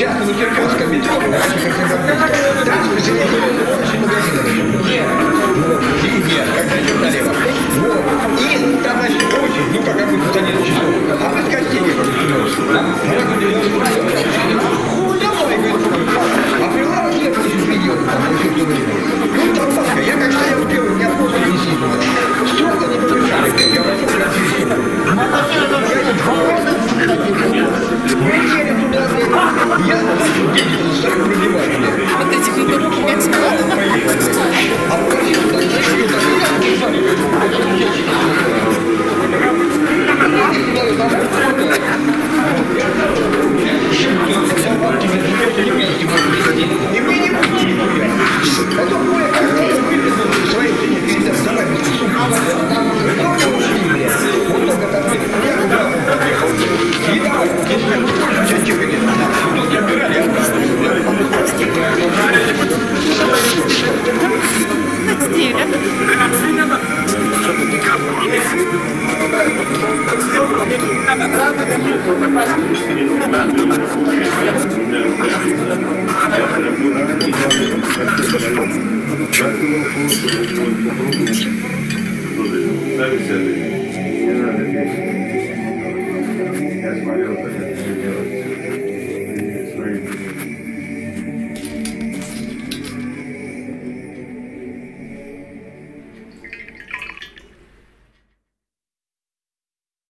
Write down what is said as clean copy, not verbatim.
частном Черкасском метро, там специализированные магазины. Нет. Нет, когда идет налево. Вот. И там, значит, очень, ну, как обычно, за несколько часов. А мы с гостей давай, говорит, а прилавок нет, значит, видео, там, еще в то время. Ну, там, Пашка, я как стоял первый, у меня просто не сидел. Стекла не помешали, я пошел к разъяснению. Влетели туда, я начал деньги за столом пробивать. Вот этих лидеров А попросил, так, знаешь, и мне не будет нихуя. Потом кое-как вывезли свои деньги, давай, вот только так, я куда поехал. И давай, если что нет, тут забирали обратно. Я смотрел, как это делать.